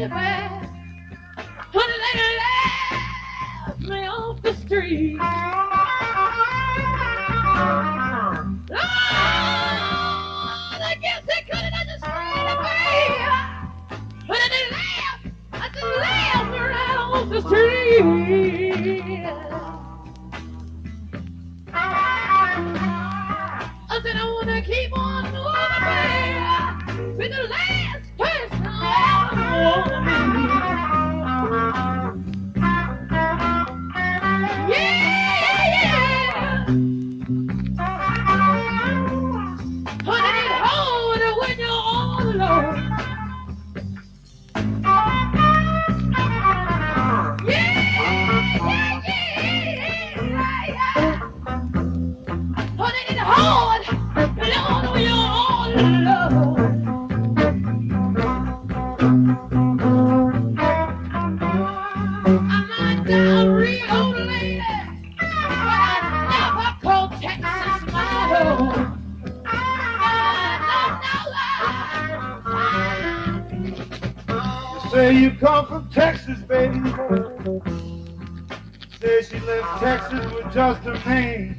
pretty bad. Honey, they left me off the street. Oh, I guess they couldn't understand it, baby. But they left, I just left me right off the street. I said I wanna keep on moving, baby. Be the last person I wanna meet. Yeah. Honey, it's hard when you're all alone. Honey, it's hard, Lord, when you're all alone. I'm not down real old lady, but I never call Texas my home. You say you come from Texas, baby. Say she left Texas with just her name.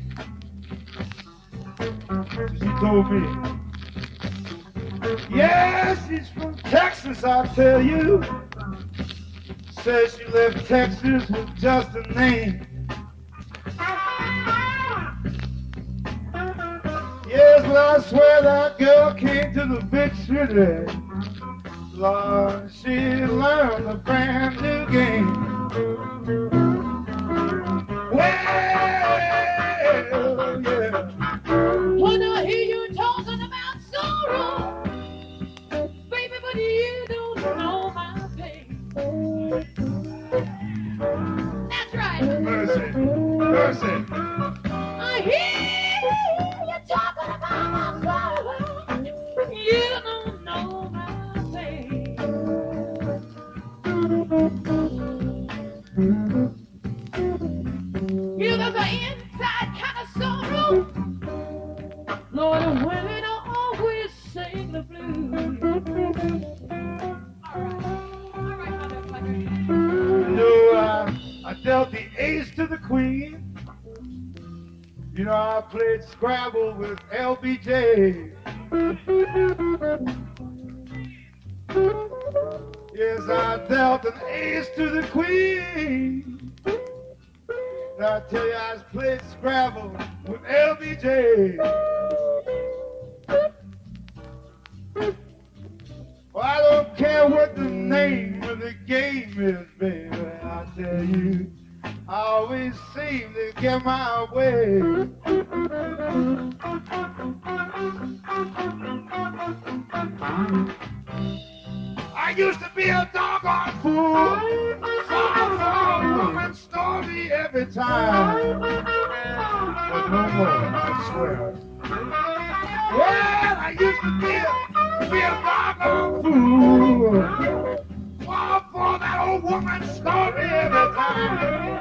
She told me. Yeah, she's from Texas, I tell you. Says she left Texas with just a name. Yes, but I swear that girl came to the big city. Lord, she learned a brand new game. Well, yeah. When I hear you talking about sorrow, baby, but you don't know my pain. That's right. Mercy, mercy. I hear you talking about my sorrow, you don't know my pain. You got the inside kind of sorrow. Lord, the women always sing the blues. All right, motherfucker. You know, I dealt the ace to the queen. You know, I played Scrabble with LBJ. Yes, I dealt an ace to the queen. And I tell you, I played Scrabble with LBJ. Well, I don't care what the name of the game is, baby. I tell you, I always seem to get my way. I used to be a doggone fool. Saw a woman story every time. But no more, I swear. Well, I used to be a doggone fool. Fall for that old woman's story every time.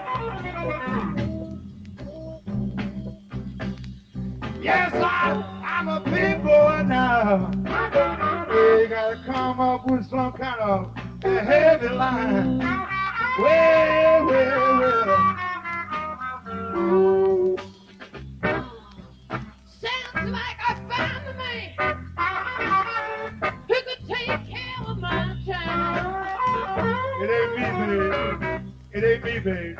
Yes, I'm a big boy now. You gotta come up with some kind of a heavy line. Well, well, well. Sounds like I found a man who could take care of my time. It ain't me, babe. It ain't me, babe.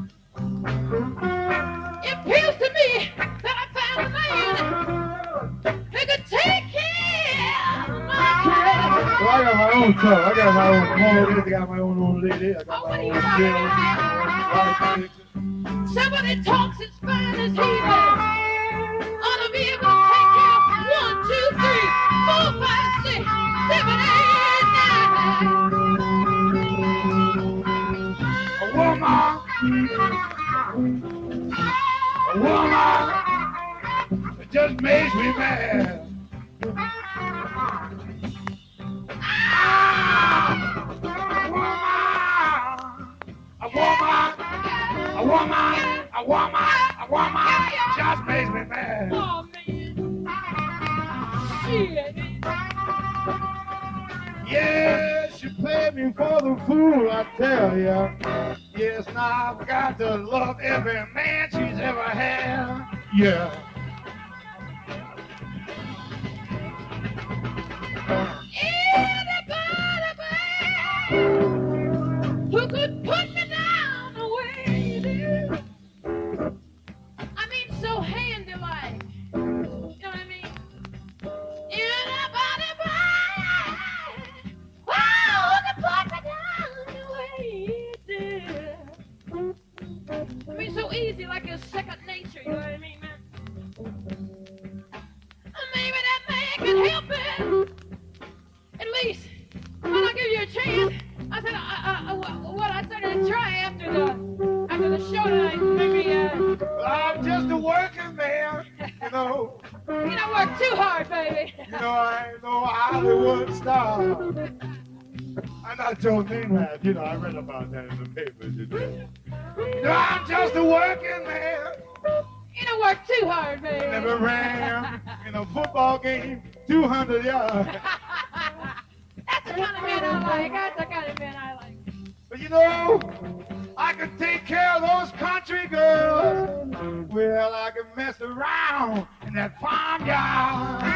It appears to me that I found a man who could take care of my time. Well, I got my own truck. I got my own motor. I got my own old lady. I got Oh, what my are you own talking bill. about? Somebody talks as fine as he does. Ought to be able to take care of 1, 2, 3, 4, 5, 6, 7, 8, 9. A woman. A woman. It just makes me mad. A woman just makes me mad. Oh, man. Shit. Yeah, she play me for the fool, I tell ya. Yes, now I've got to love every man she's ever had. Yeah. Who could put me down the way you do? I mean, so handy-like. You know what I mean? Anybody but who could put me down the way you do? I mean, so easy, like a second nature. You know what I mean, man? Maybe that man can help it. At least, when I give you a chance, I said, I started to try after the show tonight. Maybe, I'm just a working man, you know. you don't work too hard, baby. You know, I ain't no Hollywood star. I'm not Joe Namath, you know, I read about that in the papers. You know, I'm just a working man. You don't work too hard, baby. Never ran in a football game 200 yards. That's the kind of man I like. That's the kind of man I like. But you know, I can take care of those country girls. Well, I can mess around in that farmyard.